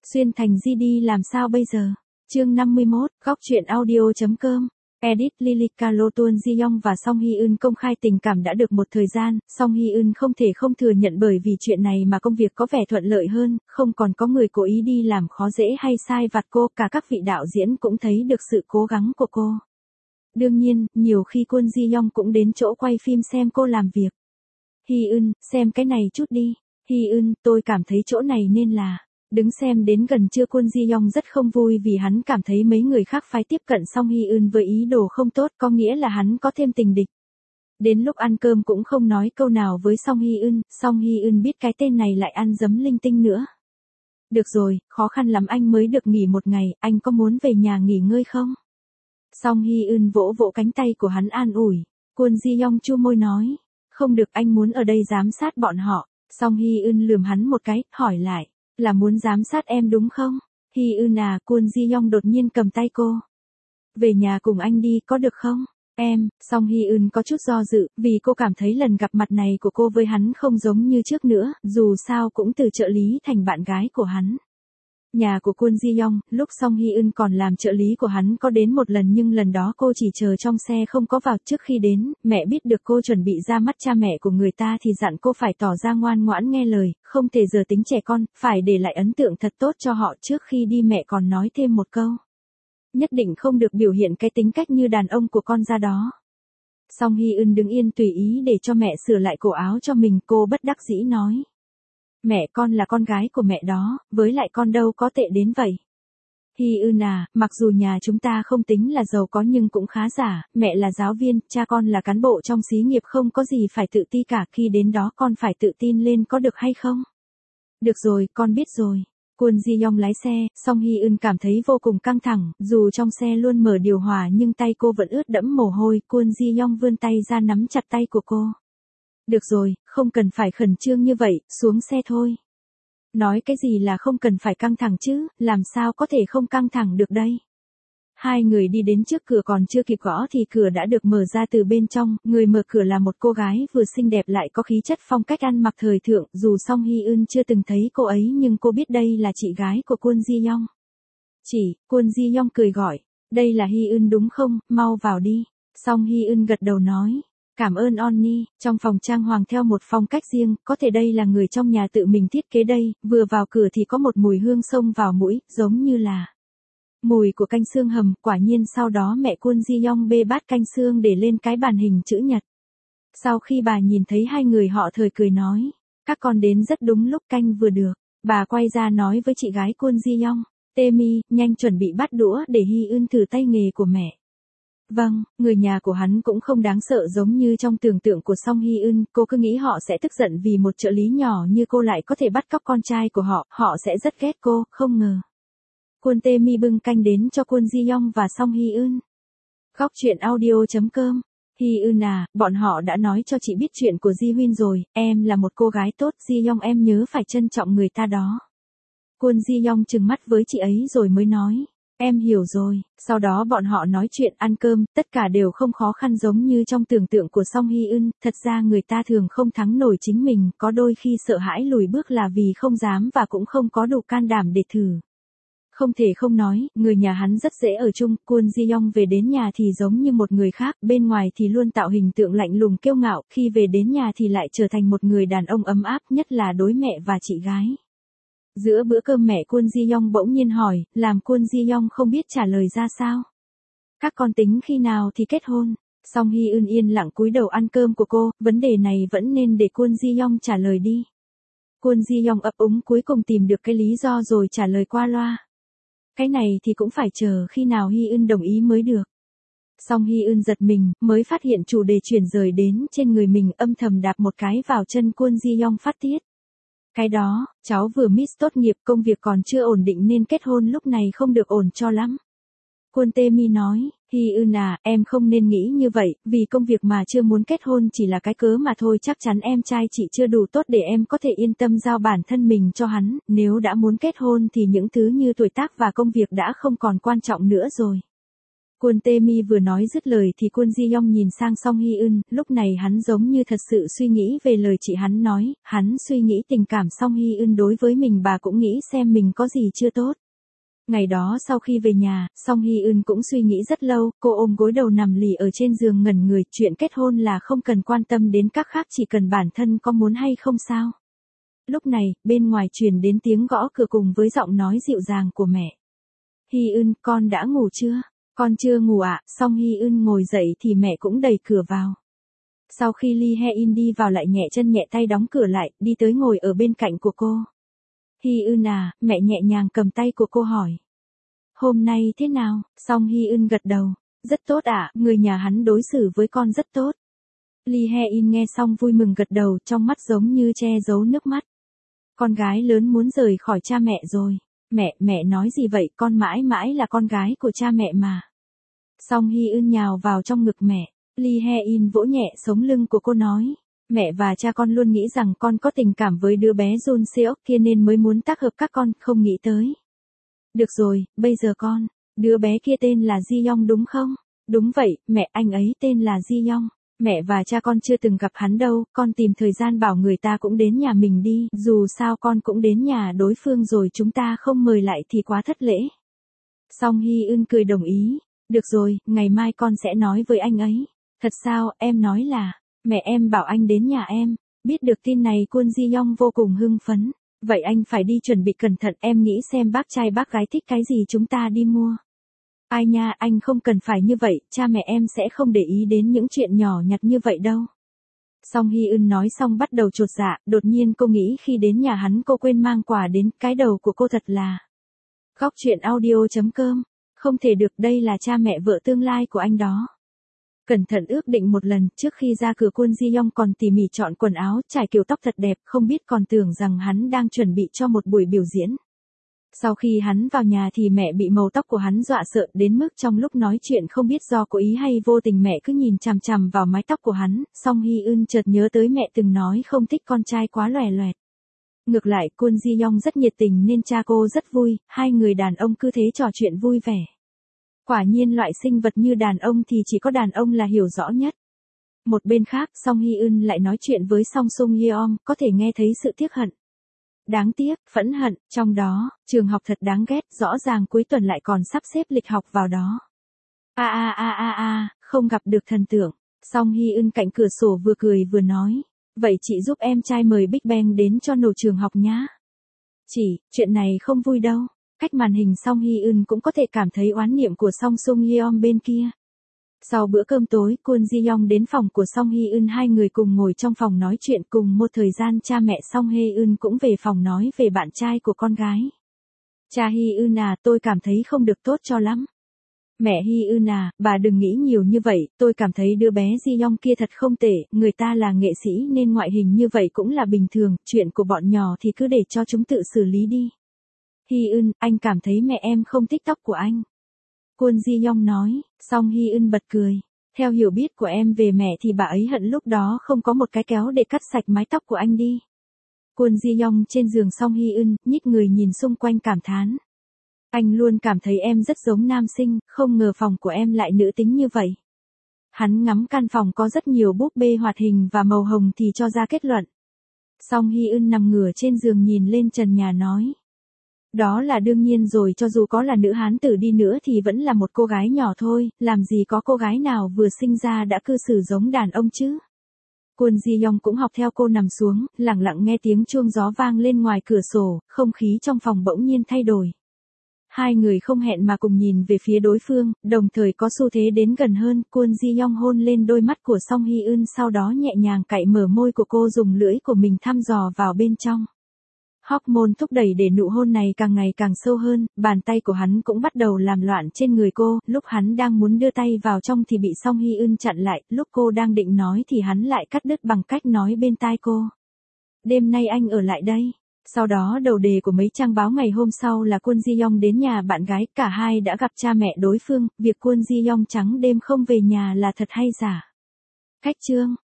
Xuyên thành GD làm sao bây giờ? Chương 51, góc truyện audio.com. Edit Lilika Lotun Ji Young và Song Hye Eun công khai tình cảm đã được một thời gian, Song Hye Eun không thể không thừa nhận bởi vì chuyện này mà công việc có vẻ thuận lợi hơn, không còn có người cố ý đi làm khó dễ hay sai vặt cô, cả các vị đạo diễn cũng thấy được sự cố gắng của cô. Đương nhiên, nhiều khi Kwon Ji Young cũng đến chỗ quay phim xem cô làm việc. Hye Eun, xem cái này chút đi. Hye Eun, tôi cảm thấy chỗ này nên là... Đứng xem đến gần trưa Kwon Ji Young rất không vui vì hắn cảm thấy mấy người khác phái tiếp cận Song Hye Eun với ý đồ không tốt, có nghĩa là hắn có thêm tình địch. Đến lúc ăn cơm cũng không nói câu nào với Song Hye Eun biết cái tên này lại ăn dấm linh tinh nữa. Được rồi, khó khăn lắm anh mới được nghỉ một ngày, anh có muốn về nhà nghỉ ngơi không? Song Hye Eun vỗ vỗ cánh tay của hắn an ủi. Kwon Ji Young chu môi nói, không được, anh muốn ở đây giám sát bọn họ. Song Hye Eun lườm hắn một cái, hỏi lại. Là muốn giám sát em đúng không? Hye Eun à, Kwon Ji Young đột nhiên cầm tay cô. Về nhà cùng anh đi có được không? Em, Song Hye Eun có chút do dự, vì cô cảm thấy lần gặp mặt này của cô với hắn không giống như trước nữa, dù sao cũng từ trợ lý thành bạn gái của hắn. Nhà của Kwon Ji Young, lúc Song Hye Eun còn làm trợ lý của hắn có đến một lần nhưng lần đó cô chỉ chờ trong xe không có vào. Trước khi đến, mẹ biết được cô chuẩn bị ra mắt cha mẹ của người ta thì dặn cô phải tỏ ra ngoan ngoãn nghe lời, không thể giờ tính trẻ con, phải để lại ấn tượng thật tốt cho họ. Trước khi đi mẹ còn nói thêm một câu. Nhất định không được biểu hiện cái tính cách như đàn ông của con ra đó. Song Hye Eun đứng yên tùy ý để cho mẹ sửa lại cổ áo cho mình, cô bất đắc dĩ nói. Mẹ con là con gái của mẹ đó, với lại con đâu có tệ đến vậy. Hye Eun à, mặc dù nhà chúng ta không tính là giàu có nhưng cũng khá giả, mẹ là giáo viên, cha con là cán bộ trong xí nghiệp, không có gì phải tự ti cả, khi đến đó con phải tự tin lên có được hay không? Được rồi, con biết rồi. Kwon Ji Young lái xe, Song Hye Eun cảm thấy vô cùng căng thẳng, dù trong xe luôn mở điều hòa nhưng tay cô vẫn ướt đẫm mồ hôi. Kwon Ji Young vươn tay ra nắm chặt tay của cô. Được rồi, không cần phải khẩn trương như vậy, xuống xe thôi. Nói cái gì là không cần phải căng thẳng chứ, làm sao có thể không căng thẳng được đây. Hai người đi đến trước cửa, còn chưa kịp gõ thì cửa đã được mở ra từ bên trong, người mở cửa là một cô gái vừa xinh đẹp lại có khí chất phong cách ăn mặc thời thượng, dù Song Hye Eun chưa từng thấy cô ấy nhưng cô biết đây là chị gái của Kwon Ji Young. Kwon Ji Young cười gọi, đây là Hye Eun đúng không, mau vào đi. Song Hye Eun gật đầu nói. Cảm ơn Onni, trong phòng trang hoàng theo một phong cách riêng, có thể đây là người trong nhà tự mình thiết kế đây. Vừa vào cửa thì có một mùi hương xông vào mũi, giống như là mùi của canh xương hầm. Quả nhiên sau đó mẹ Kwon Ji Young bê bát canh xương để lên cái bàn hình chữ nhật. Sau khi bà nhìn thấy hai người họ thời cười nói, các con đến rất đúng lúc, canh vừa được. Bà quay ra nói với chị gái Kwon Ji Young, Temi, nhanh chuẩn bị bát đũa để Hye Eun thử tay nghề của mẹ. Vâng, người nhà của hắn cũng không đáng sợ giống như trong tưởng tượng của Song Hye Eun, cô cứ nghĩ họ sẽ tức giận vì một trợ lý nhỏ như cô lại có thể bắt cóc con trai của họ sẽ rất ghét cô, không ngờ. Kwon Temi bưng canh đến cho Kwon Ji Young và Song Hye Eun. Góc truyện audio.com. Hye Eun à, bọn họ đã nói cho chị biết chuyện của Ji Hoon rồi, em là một cô gái tốt, Ji Young em nhớ phải trân trọng người ta đó. Kwon Ji Young trừng mắt với chị ấy rồi mới nói. Em hiểu rồi. Sau đó bọn họ nói chuyện ăn cơm, tất cả đều không khó khăn giống như trong tưởng tượng của Song Hye Eun. Thật ra người ta thường không thắng nổi chính mình, có đôi khi sợ hãi lùi bước là vì không dám và cũng không có đủ can đảm để thử. Không thể không nói, người nhà hắn rất dễ ở chung. Kwon Ji Young về đến nhà thì giống như một người khác, bên ngoài thì luôn tạo hình tượng lạnh lùng kiêu ngạo, khi về đến nhà thì lại trở thành một người đàn ông ấm áp, nhất là đối mẹ và chị gái. Giữa bữa cơm mẹ Kwon Ji Young bỗng nhiên hỏi, làm Kwon Ji Young không biết trả lời ra sao. Các con tính khi nào thì kết hôn? Song Hye Eun yên lặng cúi đầu ăn cơm của cô, vấn đề này vẫn nên để Kwon Ji Young trả lời đi. Kwon Ji Young ấp úng cuối cùng tìm được cái lý do rồi trả lời qua loa. Cái này thì cũng phải chờ khi nào Hye Eun đồng ý mới được. Song Hye Eun giật mình, mới phát hiện chủ đề chuyển rời đến trên người mình, âm thầm đạp một cái vào chân Kwon Ji Young phát tiết. Cái đó, cháu vừa miss tốt nghiệp, công việc còn chưa ổn định nên kết hôn lúc này không được ổn cho lắm. Kwon Temi nói, Hye Eun à, em không nên nghĩ như vậy, vì công việc mà chưa muốn kết hôn chỉ là cái cớ mà thôi, chắc chắn em trai chị chưa đủ tốt để em có thể yên tâm giao bản thân mình cho hắn, nếu đã muốn kết hôn thì những thứ như tuổi tác và công việc đã không còn quan trọng nữa rồi. Kwon Tae-mi vừa nói dứt lời thì Kwon Ji-young nhìn sang Song Hye-eun, lúc này hắn giống như thật sự suy nghĩ về lời chị hắn nói, hắn suy nghĩ tình cảm Song Hye-eun đối với mình, bà cũng nghĩ xem mình có gì chưa tốt. Ngày đó sau khi về nhà, Song Hye-eun cũng suy nghĩ rất lâu, cô ôm gối đầu nằm lì ở trên giường ngẩn người, chuyện kết hôn là không cần quan tâm đến các khác, chỉ cần bản thân có muốn hay không sao. Lúc này, bên ngoài truyền đến tiếng gõ cửa cùng với giọng nói dịu dàng của mẹ. Hye-eun, con đã ngủ chưa? Con chưa ngủ ạ. Song Hye-eun ngồi dậy thì mẹ cũng đẩy cửa vào. Sau khi Lee Hae-in đi vào lại nhẹ chân nhẹ tay đóng cửa lại, đi tới ngồi ở bên cạnh của cô. Hye-eun à, mẹ nhẹ nhàng cầm tay của cô hỏi. Hôm nay thế nào? Song Hye-eun gật đầu. Rất tốt ạ, người nhà hắn đối xử với con rất tốt. Lee Hae-in nghe xong vui mừng gật đầu, trong mắt giống như che giấu nước mắt. Con gái lớn muốn rời khỏi cha mẹ rồi. Mẹ nói gì vậy, con mãi mãi là con gái của cha mẹ mà. Song Hye-eun nhào vào trong ngực mẹ. Lee Hae-in vỗ nhẹ sống lưng của cô nói. Mẹ và cha con luôn nghĩ rằng con có tình cảm với đứa bé Jun Seok kia nên mới muốn tác hợp các con, không nghĩ tới. Được rồi, bây giờ con, đứa bé kia tên là Ji-young đúng không? Đúng vậy, mẹ, anh ấy tên là Ji-young. Mẹ và cha con chưa từng gặp hắn đâu, con tìm thời gian bảo người ta cũng đến nhà mình đi, dù sao con cũng đến nhà đối phương rồi, chúng ta không mời lại thì quá thất lễ. Song Hye-eun cười đồng ý. Được rồi, ngày mai con sẽ nói với anh ấy. Thật sao, em nói là, mẹ em bảo anh đến nhà em. Biết được tin này Kwon Ji-young vô cùng hưng phấn. Vậy anh phải đi chuẩn bị cẩn thận, em nghĩ xem bác trai bác gái thích cái gì chúng ta đi mua. Ai nha, anh không cần phải như vậy, cha mẹ em sẽ không để ý đến những chuyện nhỏ nhặt như vậy đâu. Song Hye-eun nói xong bắt đầu chột dạ, đột nhiên cô nghĩ khi đến nhà hắn cô quên mang quà đến, cái đầu của cô thật là. Góc truyện audio.com, không thể được, đây là cha mẹ vợ tương lai của anh đó. Cẩn thận ước định một lần, trước khi ra cửa Kwon Ji-young còn tỉ mỉ chọn quần áo, trải kiểu tóc thật đẹp, không biết còn tưởng rằng hắn đang chuẩn bị cho một buổi biểu diễn. Sau khi hắn vào nhà thì mẹ bị màu tóc của hắn dọa sợ đến mức trong lúc nói chuyện không biết do cố ý hay vô tình mẹ cứ nhìn chằm chằm vào mái tóc của hắn, Song Hye-eun chợt nhớ tới mẹ từng nói không thích con trai quá lòe loẹt. Ngược lại Kwon Ji-young rất nhiệt tình nên cha cô rất vui, hai người đàn ông cứ thế trò chuyện vui vẻ. Quả nhiên loại sinh vật như đàn ông thì chỉ có đàn ông là hiểu rõ nhất. Một bên khác Song Hye-eun lại nói chuyện với Song Sung Yeom, có thể nghe thấy sự tiếc hận. Đáng tiếc, phẫn hận, trong đó, trường học thật đáng ghét, rõ ràng cuối tuần lại còn sắp xếp lịch học vào đó. Không gặp được thần tượng. Song Hye-eun cạnh cửa sổ vừa cười vừa nói. Vậy chị giúp em trai mời Big Bang đến cho nổ trường học nhá. Chị, chuyện này không vui đâu. Cách màn hình Song Hye-eun cũng có thể cảm thấy oán niệm của Song Sung Yeom bên kia. Sau bữa cơm tối, Kwon Ji-young đến phòng của Song Hye-eun, hai người cùng ngồi trong phòng nói chuyện, cùng một thời gian cha mẹ Song Hye-eun cũng về phòng nói về bạn trai của con gái. Cha Hye-eun à, tôi cảm thấy không được tốt cho lắm. Mẹ Hye-eun à, bà đừng nghĩ nhiều như vậy, tôi cảm thấy đứa bé Ji-young kia thật không tệ, người ta là nghệ sĩ nên ngoại hình như vậy cũng là bình thường, chuyện của bọn nhỏ thì cứ để cho chúng tự xử lý đi. Hye-eun, anh cảm thấy mẹ em không thích tóc của anh. Kwon Ji-young nói, Song Hye-eun bật cười. Theo hiểu biết của em về mẹ thì bà ấy hận lúc đó không có một cái kéo để cắt sạch mái tóc của anh đi. Kwon Ji-young trên giường Song Hye-eun, nhích người nhìn xung quanh cảm thán. Anh luôn cảm thấy em rất giống nam sinh, không ngờ phòng của em lại nữ tính như vậy. Hắn ngắm căn phòng có rất nhiều búp bê hoạt hình và màu hồng thì cho ra kết luận. Song Hye-eun nằm ngửa trên giường nhìn lên trần nhà nói. Đó là đương nhiên rồi, cho dù có là nữ hán tử đi nữa thì vẫn là một cô gái nhỏ thôi, làm gì có cô gái nào vừa sinh ra đã cư xử giống đàn ông chứ. Kwon Ji-young cũng học theo cô nằm xuống, lặng lặng nghe tiếng chuông gió vang lên ngoài cửa sổ, không khí trong phòng bỗng nhiên thay đổi. Hai người không hẹn mà cùng nhìn về phía đối phương, đồng thời có xu thế đến gần hơn, Kwon Ji-young hôn lên đôi mắt của Song Hye-eun, sau đó nhẹ nhàng cạy mở môi của cô, dùng lưỡi của mình thăm dò vào bên trong. Hormone thúc đẩy để nụ hôn này càng ngày càng sâu hơn, bàn tay của hắn cũng bắt đầu làm loạn trên người cô, lúc hắn đang muốn đưa tay vào trong thì bị Song Hye-eun chặn lại, lúc cô đang định nói thì hắn lại cắt đứt bằng cách nói bên tai cô. Đêm nay anh ở lại đây. Sau đó đầu đề của mấy trang báo ngày hôm sau là Kwon Ji-young đến nhà bạn gái, cả hai đã gặp cha mẹ đối phương, việc Kwon Ji-young trắng đêm không về nhà là thật hay giả. Cách chương